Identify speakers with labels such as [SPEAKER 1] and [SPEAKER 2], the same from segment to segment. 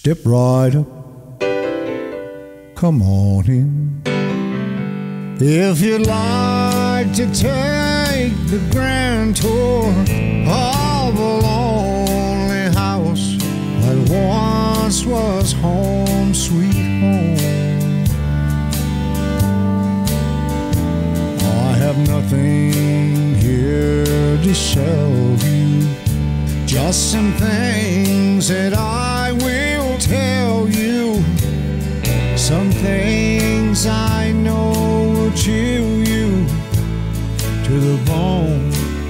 [SPEAKER 1] Step right up, come on in. If you'd like to take the grand tour of a lonely house that once was home sweet home, I have nothing here to sell you, just some things that I will tell you, some things I know will chill you to the bone.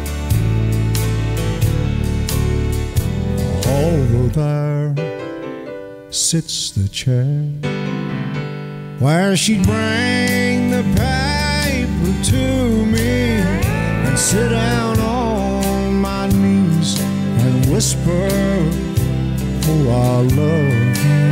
[SPEAKER 1] Over there sits the chair where she'd bring the paper to me and sit down on my knees and whisper, oh, I love you.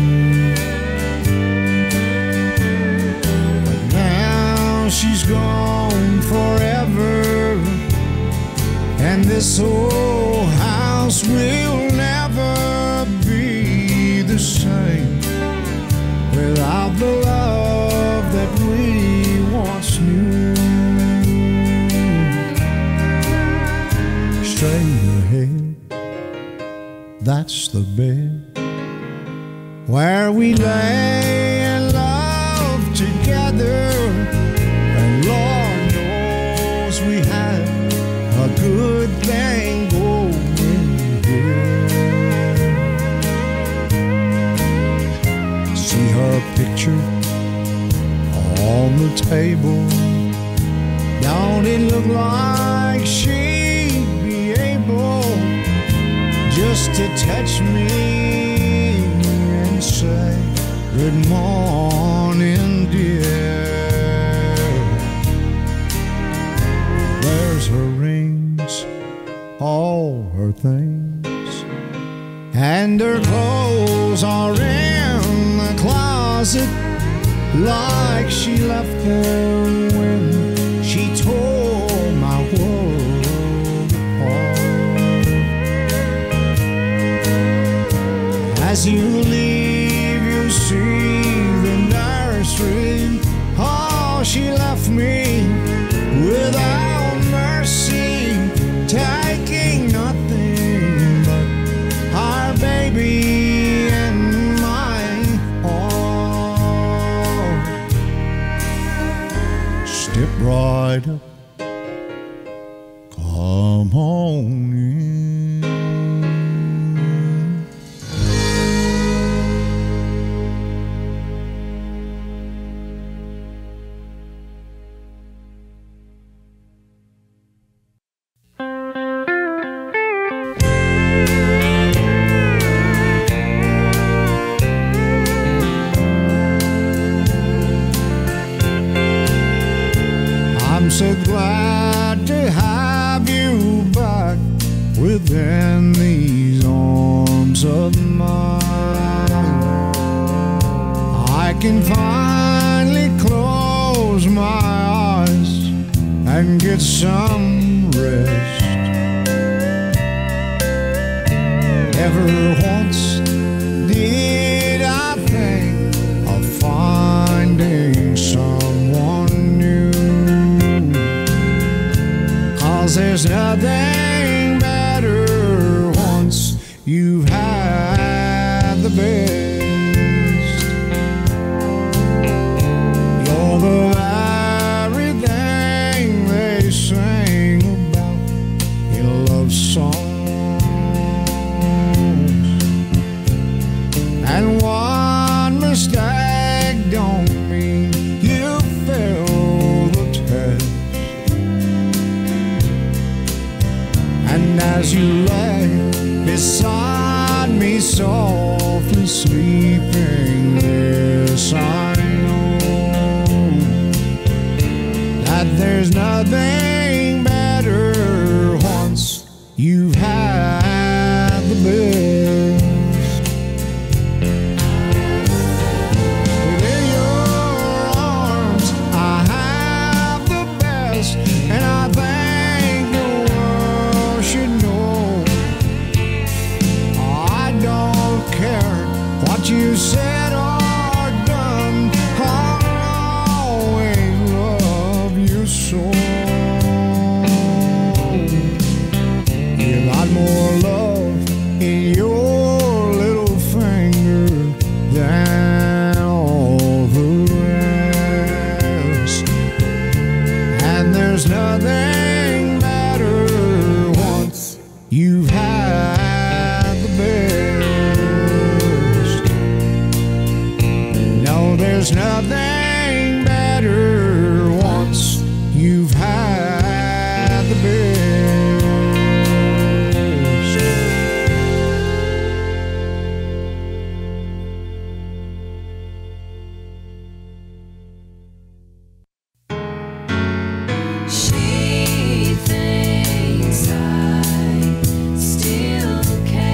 [SPEAKER 1] But now she's gone forever, and this old house will never be the same without the love that we once knew. Straight ahead, that's the bed where we lay and love together, and Lord knows we had a good thing going here. See her picture on the table, don't it look like she'd be able just to touch me and say, good morning, dear. There's her rings, all her things, and her clothes are in the closet like she left them when she tore my world apart. As you leave, you see the nursery. Oh, she left me without mercy, taking nothing but our baby and my heart. Step right up, come on in. I'm so glad to have you back within these arms of mine. I can finally close my eyes and get some rest. Never once did I think of finding someone new, 'cause there's nothing better once you've had the best. You're the very thing they sing about in love songs, and one mistake don't mean you failed the test. And as you lay beside me softly sleeping, yes, I know that there's nothing better once you've had the best. Within your arms I have the best, and I think the world should know I don't care what you said or done, I'll always love you so. You got more love in your little finger than all the rest, and there's nothing better once you've had the best. No, there's nothing better once you've had the best.
[SPEAKER 2] She thinks I still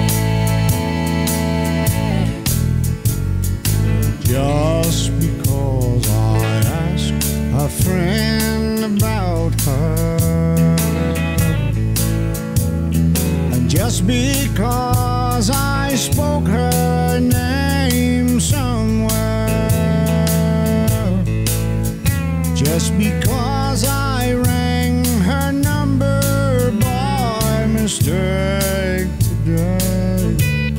[SPEAKER 2] care.
[SPEAKER 1] Just because I asked a friend about her, and just because I spoke her name somewhere, just because I rang her number by mistake today,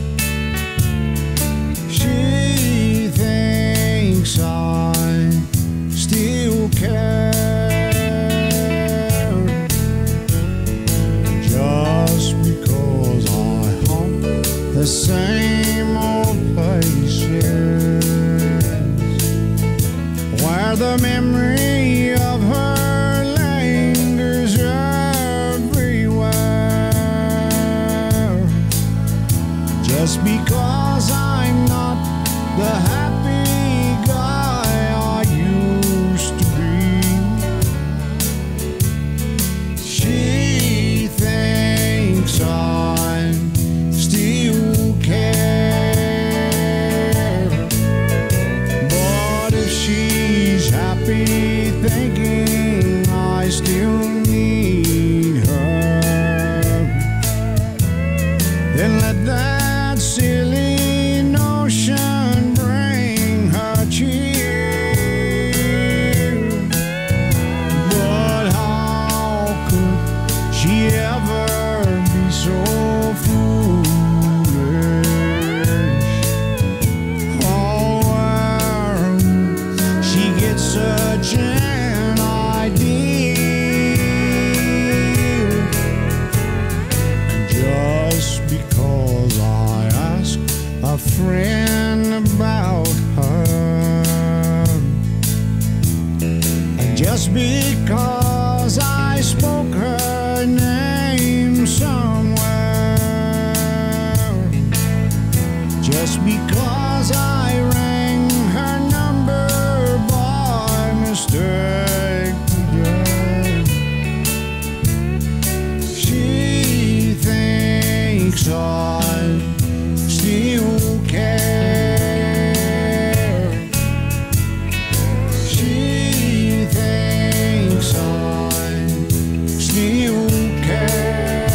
[SPEAKER 1] she thinks I still care. Just because I haunt the same old places where the memory of her lingers everywhere. Just because I'm not the happy guy I used to be, she thinks I still care. But if she's happy thinking I still need her, then let that silly notion bring her cheer. But how could she ever be so foolish? Oh, where she gets such an idea. Just because I asked a friend about her, and just because I spoke her name somewhere, just because I rang her number by mistake today, she thinks I still care. She thinks I still care.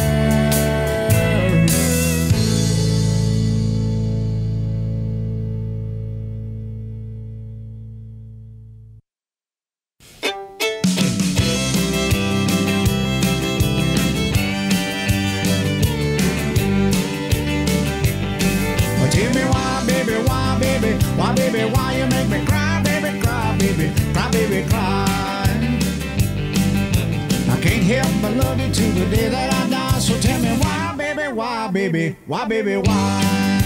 [SPEAKER 1] Well, tell me why, baby, why you make me cry, baby, cry, baby, cry, baby, cry. I can't help but love you till the day that I die. So tell me why, baby, why, baby, why, baby, why?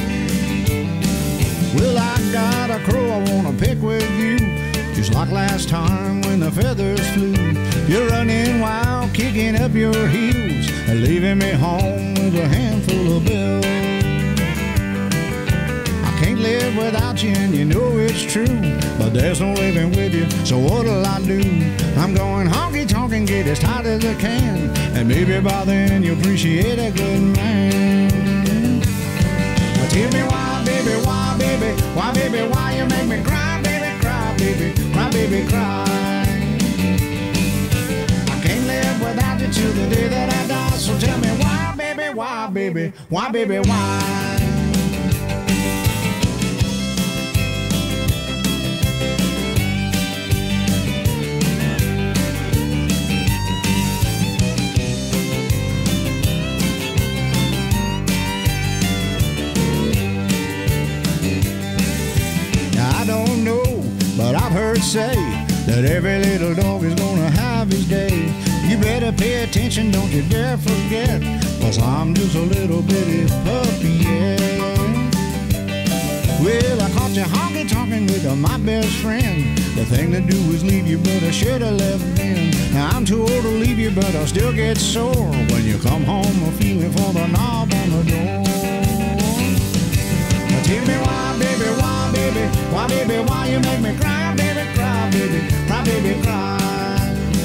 [SPEAKER 1] Well, I got a crow I wanna pick with you, just like last time when the feathers flew. You're running wild, kicking up your heels, and leaving me home with a handful of bills. Can't live without you, and you know it's true, but there's no living with you, so what'll I do? I'm going honky-tonk and get as tight as I can, and maybe by then you'll appreciate a good man. Well, tell me why, baby, why, baby, why, baby, why you make me cry, baby, cry, baby, cry, baby, cry. I can't live without you till the day that I die, so tell me why, baby, why, baby, why, baby, why? birds say that every little dog is gonna have his day. You better pay attention, don't you dare forget, 'cause I'm just a little bitty puppy, yeah. Well, I caught you honky-tonkin' with my best friend. The thing to do is leave you, but I should have left then. Now I'm too old to leave you, but I still get sore when you come home a feeling for the knob on the door. Now tell me why, baby, why you make me cry, baby, cry, baby, cry, baby, cry.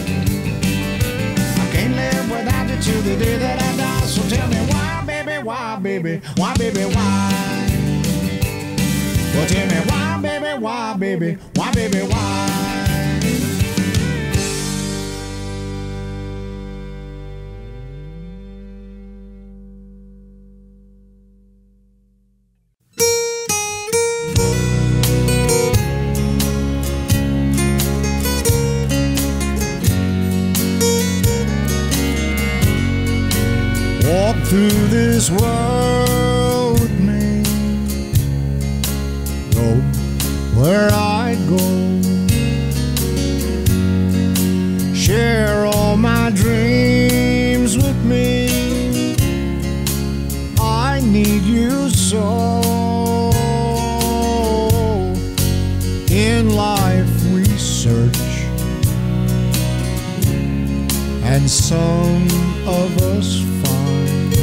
[SPEAKER 1] I can't live without you till the day that I die. So tell me why, baby, why, baby, why, baby, why? Well, tell me why, baby, why, baby, why, baby, why? Walk through this world with me, go where I go, share all my dreams with me. I need you so. In life we search, and some of us find.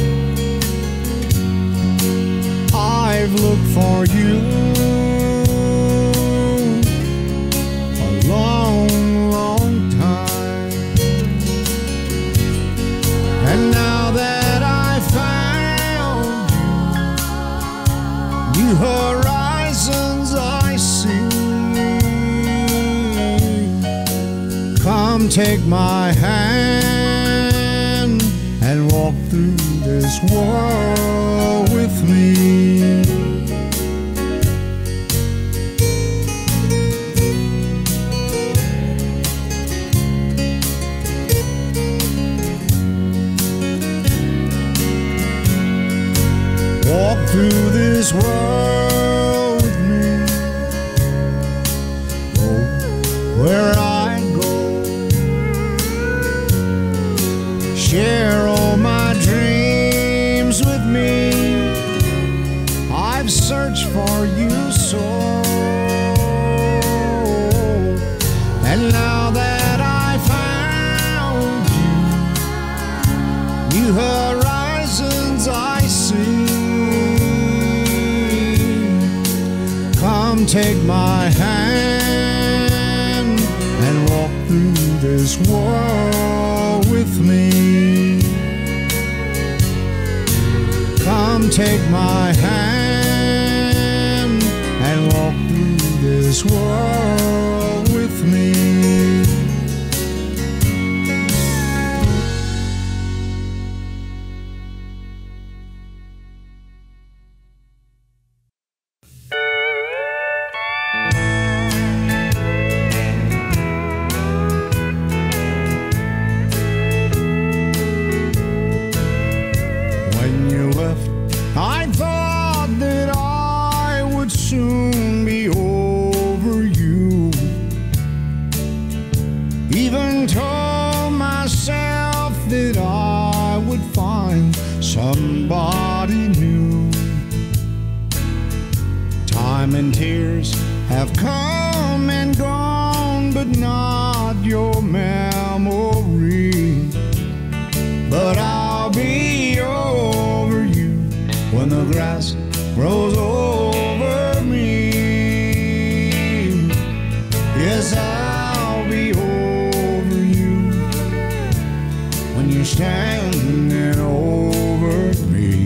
[SPEAKER 1] I've looked for you a long, long time, and now that I found you, new horizons I see. Come take my hand and walk through this world with me. Walk through this world with me, go where I go, share all my dreams with me. I've searched for you so, and now that I found you, new horizons I see. Come take my hand and walk through this world with me. Come take my hand and walk through this world with me. I thought that I would soon be over you. Even told myself that I would find somebody new. Time and tears have come and gone, but not your memory. But I'll be over you when the grass grows over me. Yes, I'll be over you when you're standing over me.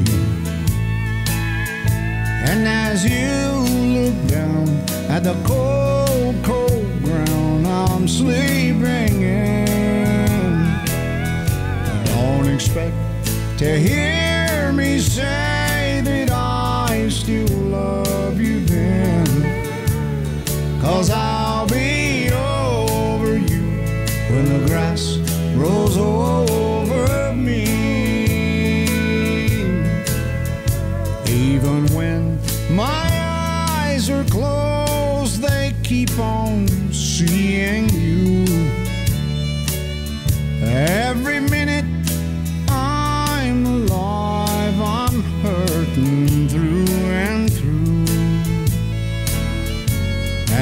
[SPEAKER 1] And as you look down at the cold, cold ground I'm sleeping in, don't expect to hear me say that I still love you then, 'cause I'll be over you when the grass grows over me. Even when my eyes are closed, they keep on seeing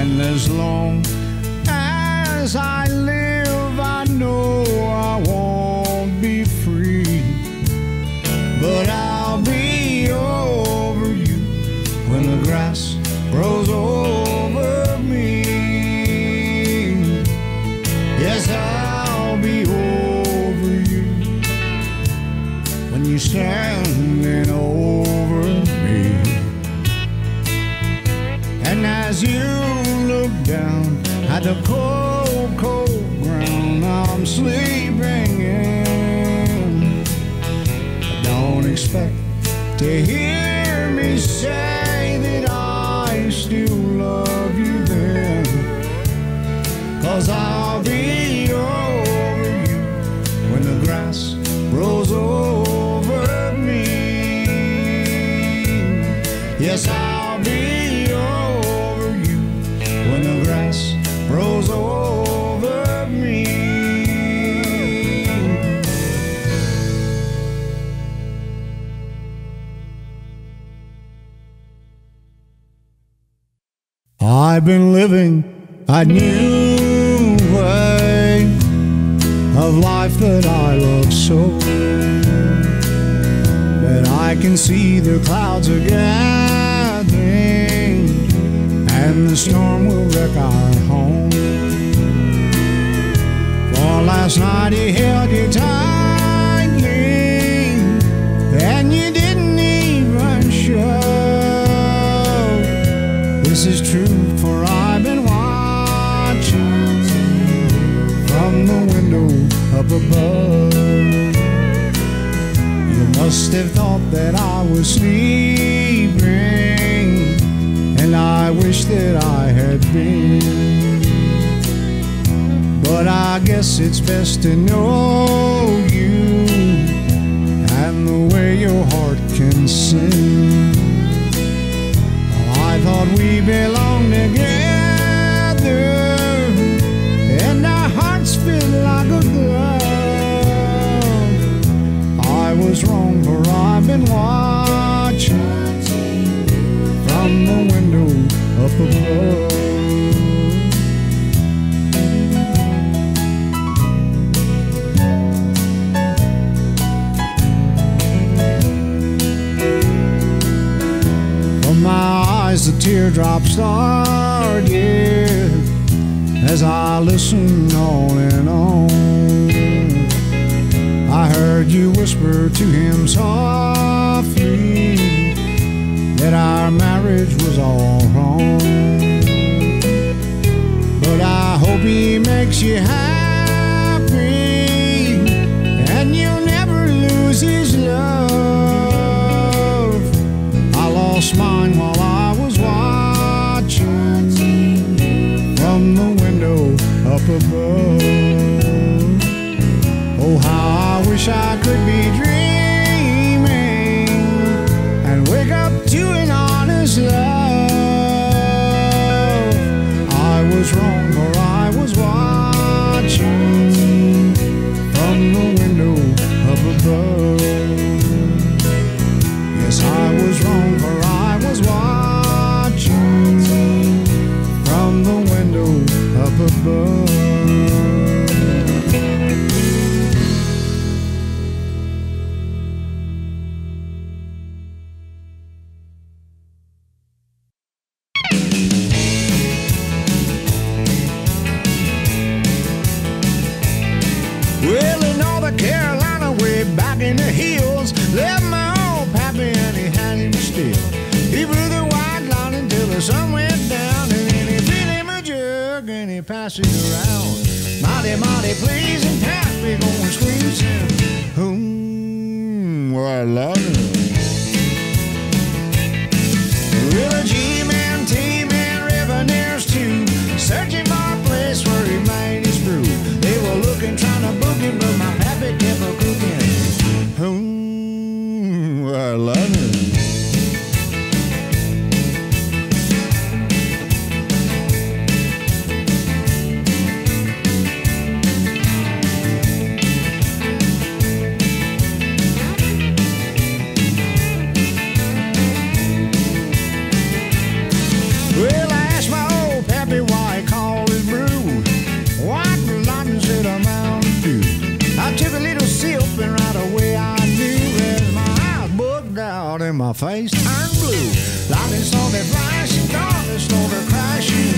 [SPEAKER 1] And as long as I live, I know I won't be free. But I'll be over you when the grass grows over me. Yes, I'll be over you when you're standing over me. And as you look down at the cold, cold ground I'm sleeping in, don't expect to hear me say that I still love you then. 'Cause I'll be over you when the grass grows over me. Yes, I'll be over you when the grass grows over me. I've been living a new way of life that I love so, but I can see the clouds are gathering and the storm will wreck our home. For last night he held you tightly and you didn't even show. This is true, for I've been watching from the window up above. You must have thought that I was sleeping, and I wish that I had been. But I guess it's best to know you and the way your heart can sing. I thought we belonged together, and our hearts fit like a glove. I was wrong, for I've been watching from the window up above. From my eyes the teardrops started as I listened on and on. I heard you whisper to him softly that our marriage was all wrong. But I hope he makes you happy and you'll never lose his love. I lost mine while I was watching from the window up above. Oh, how I wish I could be dreaming and wake up to an honest love. I was wrong, for I was watching from the window up above. Yes, I was wrong, for I was watching from the window up above. Well, in North Carolina, way back in the hills, left my old pappy and he had him still. He blew the white line until the sun went down, and then he filled him a jug and he passed it around. Mighty, mighty pleasing pappy going squeezing. Well, I love it. Well, a G-man, T-man, revenues too, searching for a place where he made his brew. They were looking, trying to book him, but my pappy kept a cooking. I love it. my face turned blue. Lightning started flashing, thunder started crashing.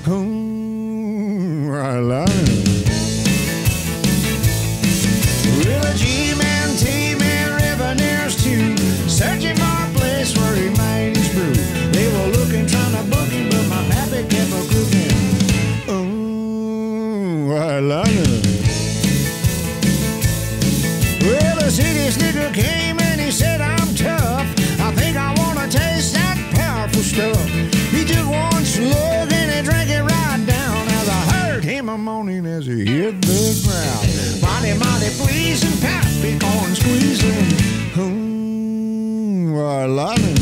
[SPEAKER 1] Ooh, I love it. Well, a G-man, T-man, River too, searching for a place where he made his brew. They were looking, trying to book him, but my pappy kept a cooking. Ooh, I love it. Well, the city slicker came and he said, I'm tough. I think I want to taste that powerful stuff. He took one slug and he drank it right down as I heard him a moaning as he hit the ground. Mighty, mighty pleasing, pappy corn squeezing. Ooh, I love it.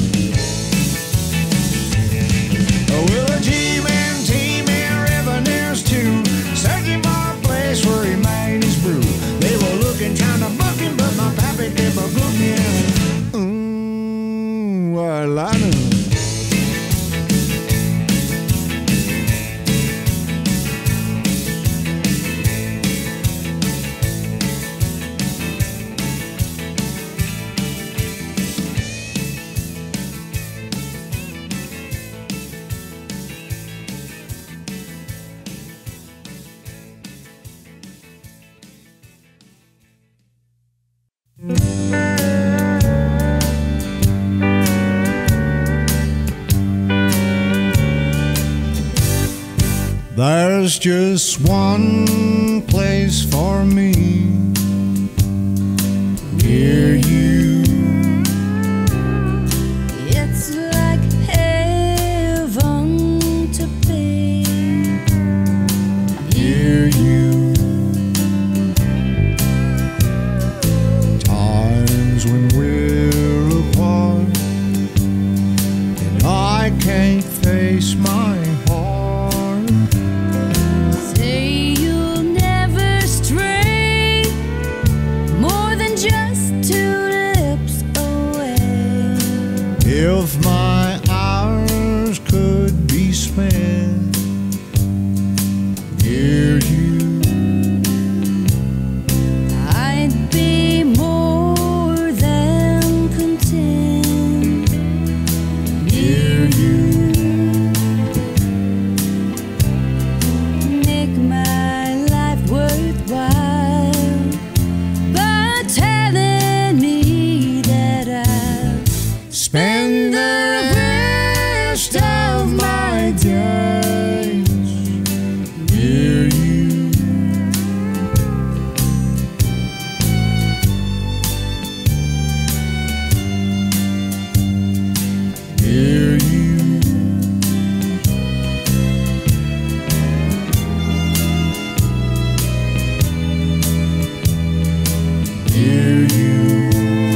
[SPEAKER 1] Well, a G-man, T-man, River too, searching for a place where he made his brew. They were looking, trying to book him, but my pappy kept a cooking. Ooh, I like it. There's just one place for me near you.
[SPEAKER 2] It's like heaven to be
[SPEAKER 1] near you. Times when we're apart and I can't face my heart.
[SPEAKER 2] Say you'll never stray more than just 2 lips away.
[SPEAKER 1] If my hours could be spent near you,
[SPEAKER 2] I'd be more than content
[SPEAKER 1] near you.
[SPEAKER 2] make my life worthwhile by telling me that I'll
[SPEAKER 1] Spend the rest of my days near you. Near you. Near you.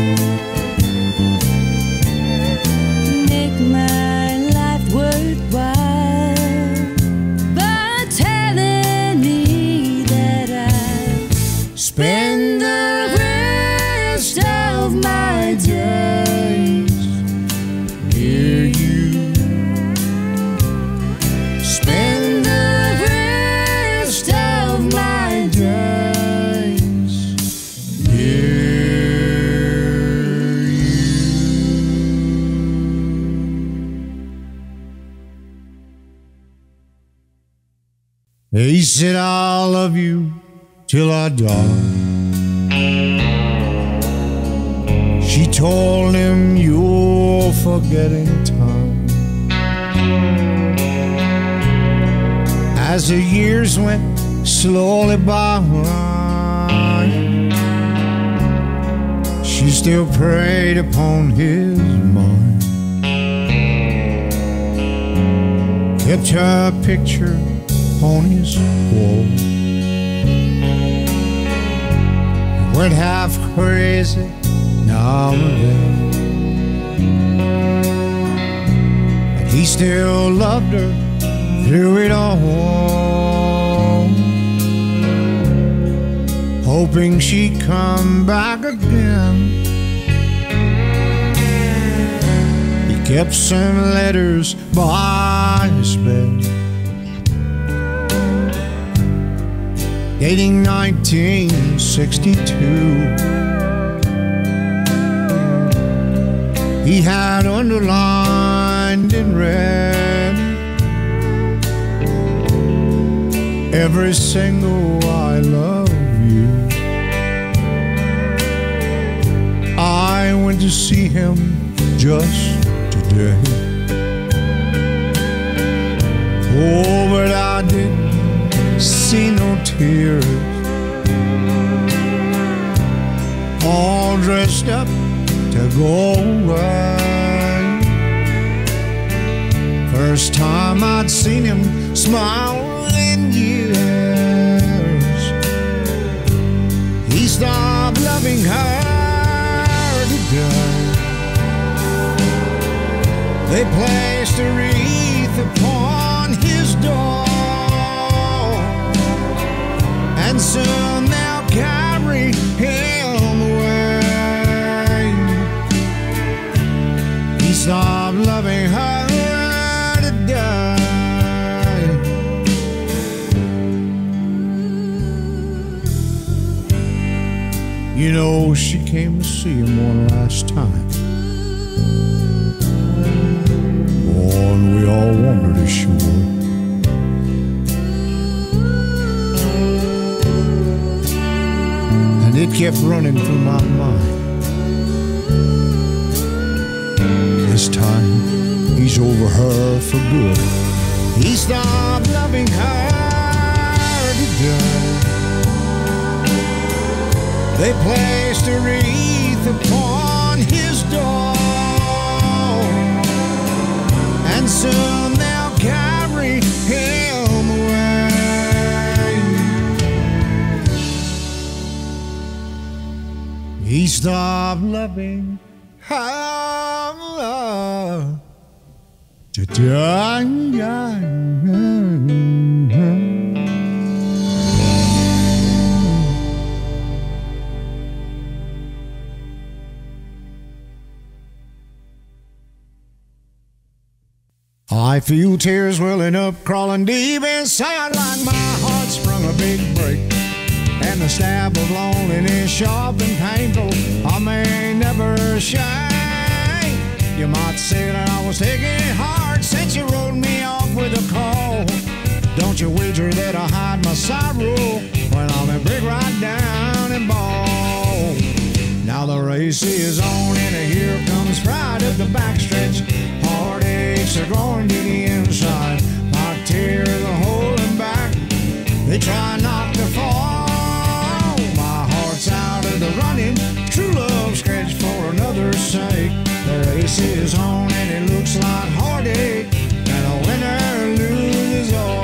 [SPEAKER 2] make my life worthwhile by telling me that I'll
[SPEAKER 1] Spend the rest of my days near you. Spend the rest of my days near you. He said, I'll love you till I die. She told him, you're forgetting time. As the years went slowly by, she still preyed upon his mind. Kept her picture on his wall. Went half crazy now and then, but he still loved her through it all, hoping she'd come back again. He kept some letters by his bed, dating 1962. he had underlined in red every single I love you. I went to see him just today. Oh, but I didn't see no tears. All dressed up to go away. First time I'd seen him smile in years. He stopped loving her today. They placed a wreath upon his door, and soon they'll carry him away. He stopped loving her today. You know, she came to see him one last time. Oh, and we all wondered if she would. And it kept running through my mind. This time, he's over her for good. He stopped loving her today. They placed a wreath upon his door, and soon they'll carry him away. He stopped loving her today. I feel tears welling up, crawling deep inside, like my heart sprung a big break, and the stab of loneliness sharp and painful. I may never shine. You might say that I was taking it hard since you wrote me off with a call. Don't you wager that I hide my sorrow when I'm a break right down and bawl. Now the race is on and here comes pride up the backstretch. Heartaches are going to the inside. My tears are holding back. They try not to fall. My heart's out of the running. True love scratched for another's sake. The race is on and it looks like heartache, and a winner loses all.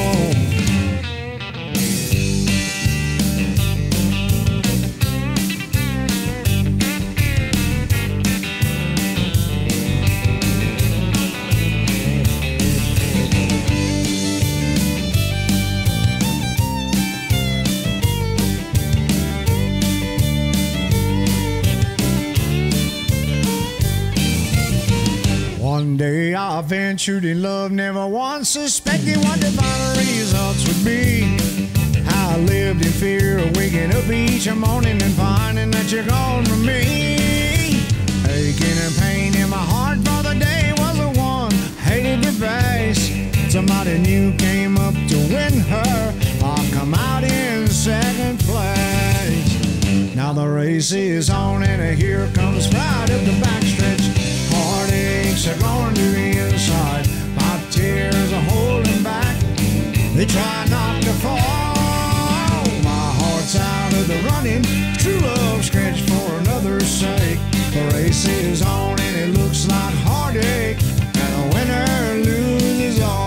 [SPEAKER 1] One day I ventured in love, never once suspecting what the final results would be. How I lived in fear of waking up each morning and finding that you're gone from me. Aching and pain in my heart for the day was the one hated to face. Somebody new came up to win her. I'll come out in second place. Now the race is on and here comes pride up the backstretch. Heartaches are going to the inside. My tears are holding back. They try not to fall. My heart's out of the running. True love scratched for another's sake. The race is on and it looks like heartache, and a winner loses all.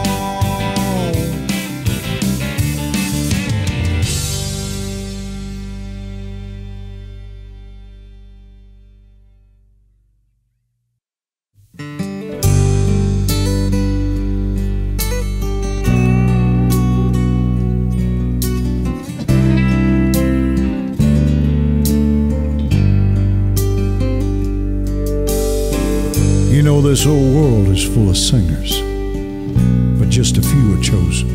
[SPEAKER 1] You know, this whole world is full of singers, but just a few are chosen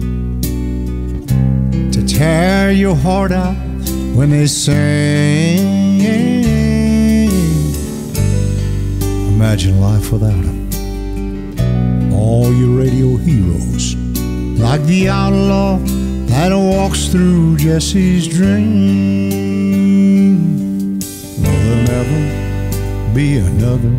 [SPEAKER 1] to tear your heart out when they sing. A imagine life without them. All your radio heroes, like the outlaw that walks through Jesse's dream. Will there never be another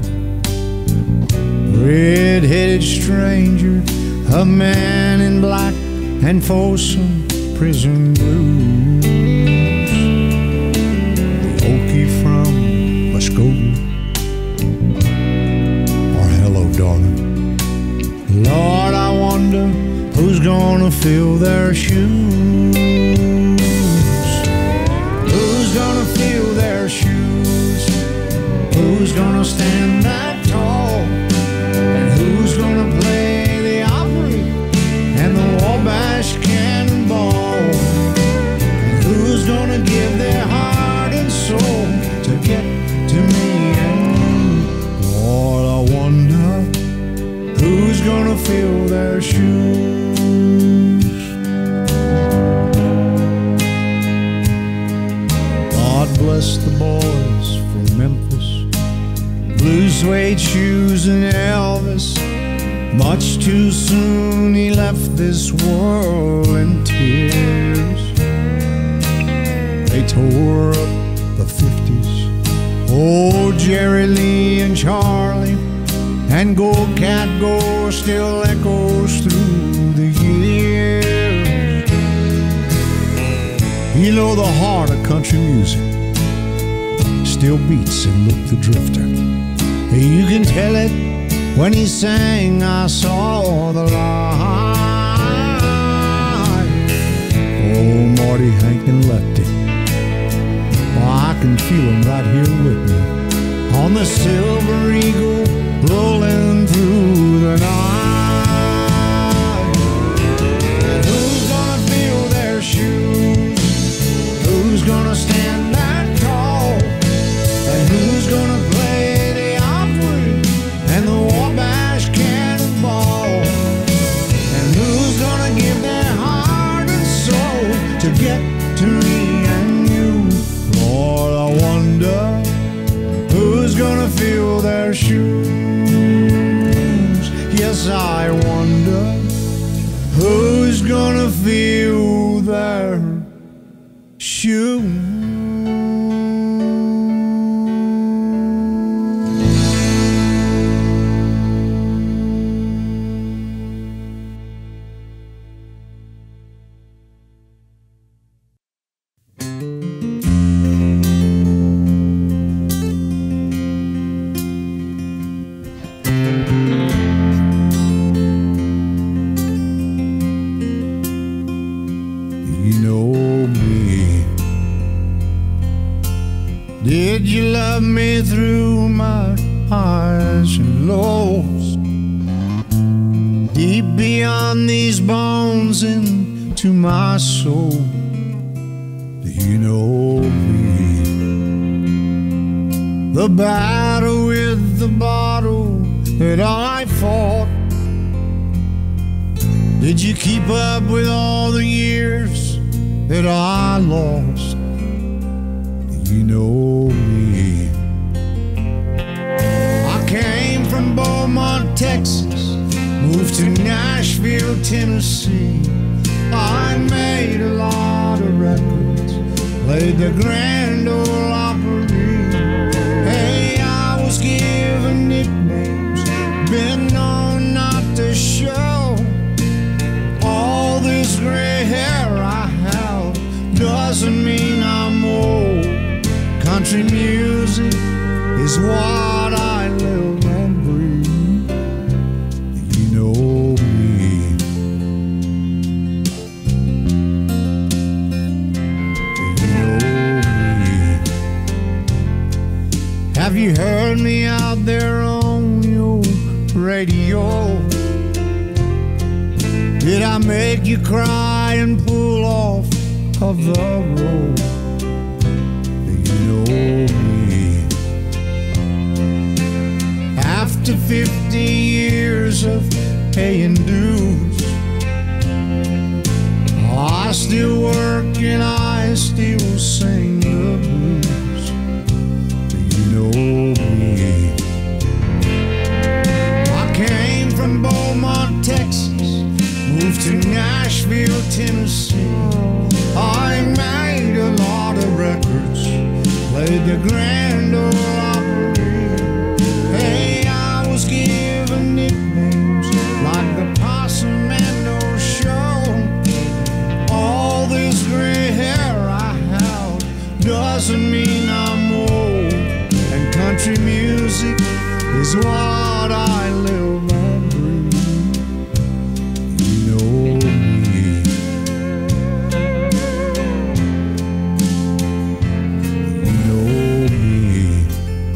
[SPEAKER 1] red-headed stranger, a man in black and Folsom prison blues? The Okie from Muskogee, or hello darling. Lord, I wonder who's gonna fill their shoes. Who's gonna fill their shoes? Who's gonna stand that tall? And who's gonna play the Opry and the Wabash Cannonball? And who's gonna give their heart and soul to get to me and you? Lord, I wonder who's gonna fill their shoes? God bless the boys from Memphis, blue suede shoes and Elvis. Much too soon he left this world in tears. They tore up the 50s, oh Jerry Lee and Charlie, and Go Cat Go still echoes through the years. You know the heart of country music still beats in Luke the Drifter. You can tell it when he sang I Saw the Light. Oh, Marty, Hank, and Lefty, oh, I can feel them right here with me on the Silver Eagle, rolling through the night. And who's gonna fill their shoes? Who's gonna stand that tall? And who's gonna play the Opry and the Wabash Cannonball? And who's gonna give their heart and soul to get to me and you? Lord, I wonder who's gonna fill their shoes? Yes, I wonder who's gonna fill their shoes. Did you love me through my highs and lows? Deep beyond these bones into my soul. Do you know me? The battle with the bottle that I fought. Did you keep up with all the years that I lost? You know me. I came from Beaumont, Texas, moved to Nashville, Tennessee. I made a lot of records, played the Grand Ole Opry. Hey, I was given nicknames, been known not to show. All this gray hair I have doesn't mean I'm old. Country music is what I live and breathe. You know me. You know me. Have you heard me out there on your radio? Did I make you cry and pull off of the road? Me. After 50 years of paying dues, I still work and I still sing the blues. Do you know me? Tennessee. I made a lot of records, played the Grand Ole Opry. Hey, I was given nicknames like the Possum and No Show. All this gray hair I have doesn't mean I'm old, and country music is what I live and breathe. You know me. You know me.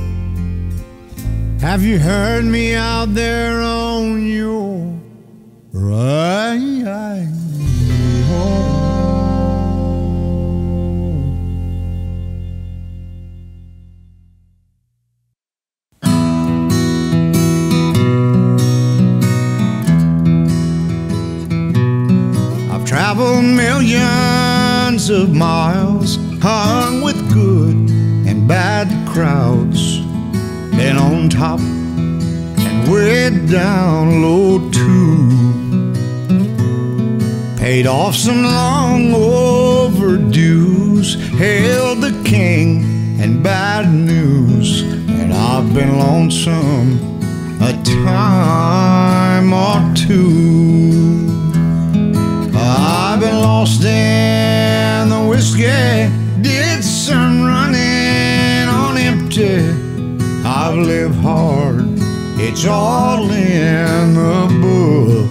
[SPEAKER 1] Have you heard me out there on your right? Traveled millions of miles, hung with good and bad crowds. Been on top and way down low too. Paid off some long overdues, hailed the king and bad news. And I've been lonesome a time or two. I've been lost in the whiskey, did some running on empty. I've lived hard, it's all in the book.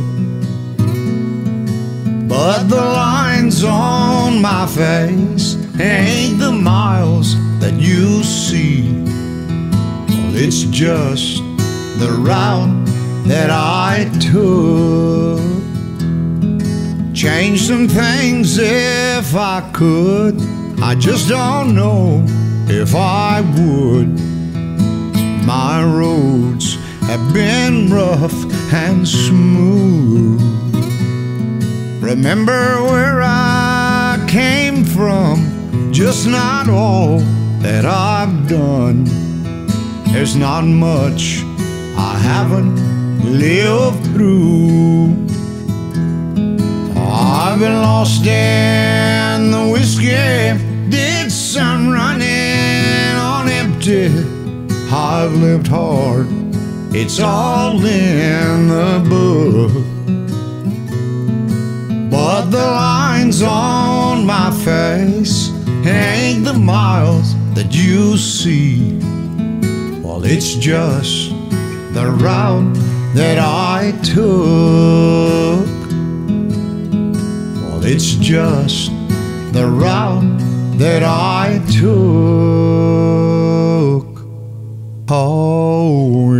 [SPEAKER 1] But the lines on my face ain't the miles that you see. Well, it's just the route that I took. Change some things if I could, I just don't know if I would. My roads have been rough and smooth. Remember where I came from, just not all that I've done. There's not much I haven't lived through. I've been lost in the whiskey, did some running on empty. I've lived hard, it's all in the book. But the lines on my face ain't the miles that you see. Well, it's just the route that I took. It's just the route that I took. Oh,